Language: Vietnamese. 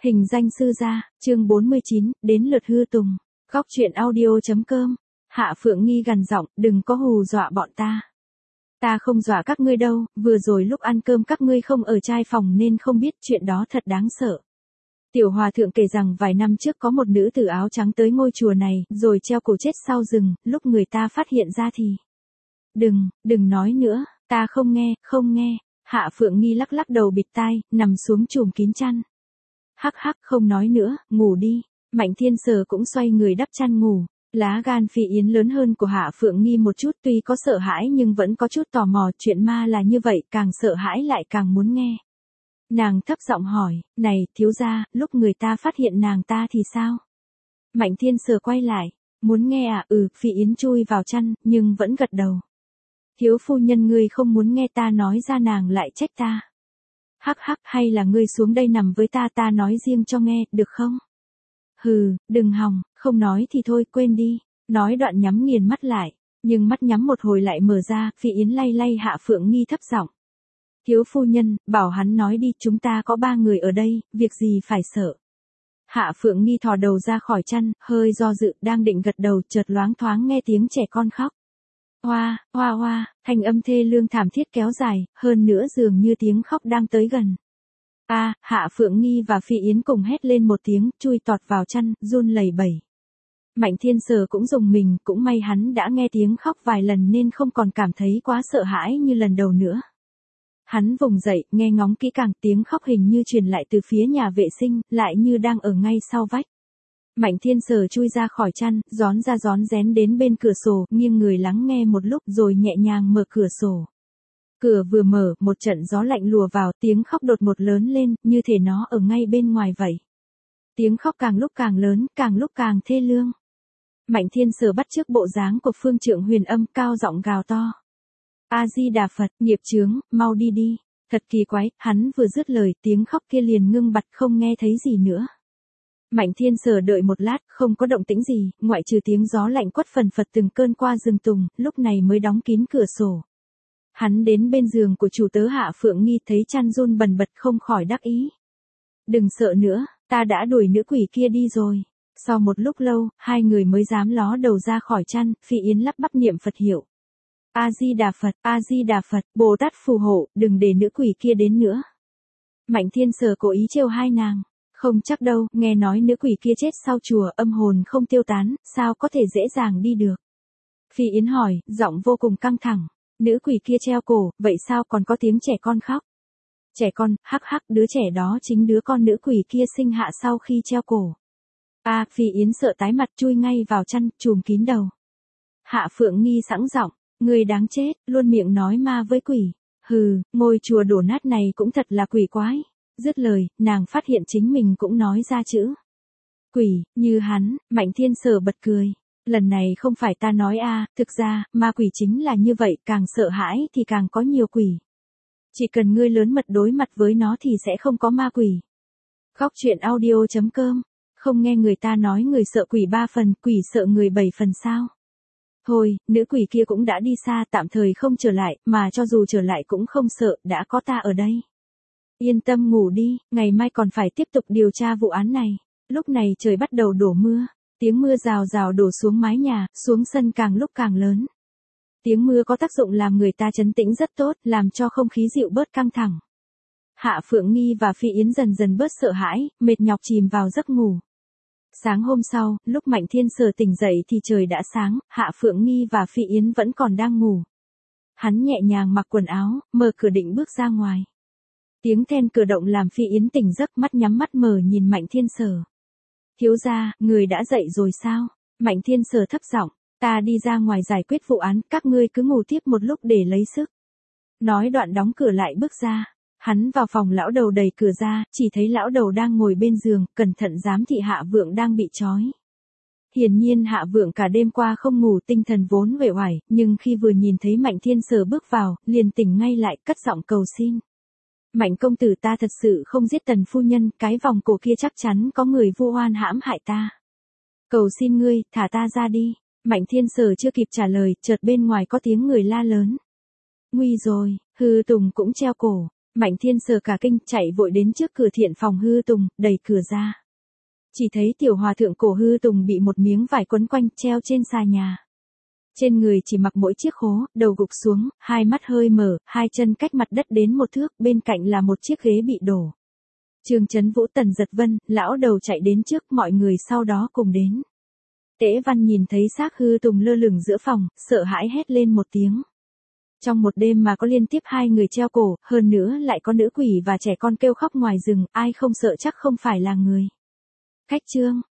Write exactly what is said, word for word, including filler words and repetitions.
Hình danh sư gia, chương bốn mươi chín, đến lượt Hư Tùng. Góc truyện audio.com. Hạ Phượng Nghi gằn giọng, đừng có hù dọa bọn ta. Ta không dọa các ngươi đâu, vừa rồi lúc ăn cơm các ngươi không ở trai phòng nên không biết, chuyện đó thật đáng sợ. Tiểu Hòa Thượng kể rằng vài năm trước có một nữ tử áo trắng tới ngôi chùa này, rồi treo cổ chết sau rừng, lúc người ta phát hiện ra thì... Đừng, đừng nói nữa, ta không nghe, không nghe. Hạ Phượng Nghi lắc lắc đầu bịt tai, nằm xuống chùm kín chăn. Hắc hắc, không nói nữa, ngủ đi. Mạnh Thiên Sở cũng xoay người đắp chăn ngủ. Lá gan Phi Yến lớn hơn của Hạ Phượng Nghi một chút, tuy có sợ hãi nhưng vẫn có chút tò mò, chuyện ma là như vậy, càng sợ hãi lại càng muốn nghe. Nàng thấp giọng hỏi, này, thiếu gia, lúc người ta phát hiện nàng ta thì sao? Mạnh Thiên Sở quay lại, muốn nghe à? Ừ, Phi Yến chui vào chăn, nhưng vẫn gật đầu. Thiếu phu nhân ngươi không muốn nghe ta nói ra nàng lại trách ta. Hắc hắc, hay là ngươi xuống đây nằm với ta, ta nói riêng cho nghe, được không? Hừ, đừng hòng, không nói thì thôi, quên đi. Nói đoạn nhắm nghiền mắt lại, nhưng mắt nhắm một hồi lại mở ra, Phi Yến lay lay Hạ Phượng Nghi thấp giọng. Thiếu phu nhân, bảo hắn nói đi, chúng ta có ba người ở đây, việc gì phải sợ. Hạ Phượng Nghi thò đầu ra khỏi chăn, hơi do dự, đang định gật đầu, chợt loáng thoáng nghe tiếng trẻ con khóc. Hoa, hoa hoa, thanh âm thê lương thảm thiết kéo dài, hơn nữa dường như tiếng khóc đang tới gần. A, à, Hạ Phượng Nghi và Phi Yến cùng hét lên một tiếng, chui tọt vào chăn, run lẩy bẩy. Mạnh Thiên Sở cũng rùng mình, cũng may hắn đã nghe tiếng khóc vài lần nên không còn cảm thấy quá sợ hãi như lần đầu nữa. Hắn vùng dậy, nghe ngóng kỹ càng, tiếng khóc hình như truyền lại từ phía nhà vệ sinh, lại như đang ở ngay sau vách. Mạnh Thiên Sở chui ra khỏi chăn, rón ra rón rén đến bên cửa sổ, nghiêng người lắng nghe một lúc rồi nhẹ nhàng mở cửa sổ. Cửa vừa mở, một trận gió lạnh lùa vào, tiếng khóc đột ngột lớn lên, như thể nó ở ngay bên ngoài vậy. Tiếng khóc càng lúc càng lớn, càng lúc càng thê lương. Mạnh Thiên Sở bắt chước bộ dáng của Phương Trượng Huyền Âm, cao giọng gào to. A Di Đà Phật, nghiệp chướng, mau đi đi. Thật kỳ quái, hắn vừa dứt lời, tiếng khóc kia liền ngưng bặt, không nghe thấy gì nữa. Mạnh Thiên Sở đợi một lát, không có động tĩnh gì, ngoại trừ tiếng gió lạnh quất phần phật từng cơn qua rừng tùng, lúc này mới đóng kín cửa sổ. Hắn đến bên giường của chủ tớ Hạ Phượng Nghi, thấy chăn run bần bật không khỏi đắc ý. Đừng sợ nữa, ta đã đuổi nữ quỷ kia đi rồi. Sau một lúc lâu, hai người mới dám ló đầu ra khỏi chăn, Phi Yến lắp bắp niệm Phật hiệu. A Di Đà Phật, A Di Đà Phật, Bồ Tát phù hộ, đừng để nữ quỷ kia đến nữa. Mạnh Thiên Sở cố ý trêu hai nàng. Không chắc đâu, nghe nói nữ quỷ kia chết sau chùa, âm hồn không tiêu tán, sao có thể dễ dàng đi được. Phi Yến hỏi, giọng vô cùng căng thẳng. Nữ quỷ kia treo cổ, vậy sao còn có tiếng trẻ con khóc? Trẻ con, hắc hắc, đứa trẻ đó chính đứa con nữ quỷ kia sinh hạ sau khi treo cổ. A, à, Phi Yến sợ tái mặt, chui ngay vào chăn, trùm kín đầu. Hạ Phượng Nghi sẵn giọng, người đáng chết, luôn miệng nói ma với quỷ. Hừ, ngôi chùa đổ nát này cũng thật là quỷ quái. Dứt lời, nàng phát hiện chính mình cũng nói ra chữ quỷ, như hắn. Mạnh Thiên Sở bật cười. Lần này không phải ta nói a, à, thực ra, ma quỷ chính là như vậy, càng sợ hãi thì càng có nhiều quỷ. Chỉ cần ngươi lớn mật đối mặt với nó thì sẽ không có ma quỷ. Góc truyện audio.com. Không nghe người ta nói người sợ quỷ ba phần, quỷ sợ người bảy phần sao? Thôi, nữ quỷ kia cũng đã đi xa, tạm thời không trở lại, mà cho dù trở lại cũng không sợ, đã có ta ở đây. Yên tâm ngủ đi, ngày mai còn phải tiếp tục điều tra vụ án này. Lúc này trời bắt đầu đổ mưa, tiếng mưa rào rào đổ xuống mái nhà, xuống sân càng lúc càng lớn. Tiếng mưa có tác dụng làm người ta trấn tĩnh rất tốt, làm cho không khí dịu bớt căng thẳng. Hạ Phượng Nghi và Phi Yến dần dần bớt sợ hãi, mệt nhọc chìm vào giấc ngủ. Sáng hôm sau, lúc Mạnh Thiên Sở tỉnh dậy thì trời đã sáng, Hạ Phượng Nghi và Phi Yến vẫn còn đang ngủ. Hắn nhẹ nhàng mặc quần áo, mở cửa định bước ra ngoài. Tiếng then cửa động làm Phi Yến tỉnh giấc, mắt nhắm mắt mở nhìn Mạnh Thiên Sở. Thiếu gia, người đã dậy rồi sao? Mạnh Thiên Sở thấp giọng, ta đi ra ngoài giải quyết vụ án, các ngươi cứ ngủ tiếp một lúc để lấy sức. Nói đoạn đóng cửa lại bước ra. Hắn vào phòng lão đầu đẩy cửa ra, chỉ thấy lão đầu đang ngồi bên giường, cẩn thận giám thị Hạ Vượng đang bị trói. Hiển nhiên Hạ Vượng cả đêm qua không ngủ, tinh thần vốn uể oải, nhưng khi vừa nhìn thấy Mạnh Thiên Sở bước vào, liền tỉnh ngay lại, cất giọng cầu xin. Mạnh công tử, ta thật sự không giết Tần phu nhân, cái vòng cổ kia chắc chắn có người vu oan hãm hại ta. Cầu xin ngươi, thả ta ra đi. Mạnh Thiên Sở chưa kịp trả lời, chợt bên ngoài có tiếng người la lớn. Nguy rồi, Hư Tùng cũng treo cổ. Mạnh Thiên sờ cả kinh, chạy vội đến trước cửa Thiện phòng Hư Tùng, đẩy cửa ra. Chỉ thấy tiểu hòa thượng cổ Hư Tùng bị một miếng vải quấn quanh, treo trên xà nhà. Trên người chỉ mặc mỗi chiếc khố, đầu gục xuống, hai mắt hơi mở, hai chân cách mặt đất đến một thước, bên cạnh là một chiếc ghế bị đổ. Trương Chấn Vũ, Tần Giật Vân, lão đầu chạy đến trước, mọi người sau đó cùng đến. Tế Văn nhìn thấy xác Hư Tùng lơ lửng giữa phòng, sợ hãi hét lên một tiếng. Trong một đêm mà có liên tiếp hai người treo cổ, hơn nữa lại có nữ quỷ và trẻ con kêu khóc ngoài rừng, ai không sợ chắc không phải là người. Khách trương,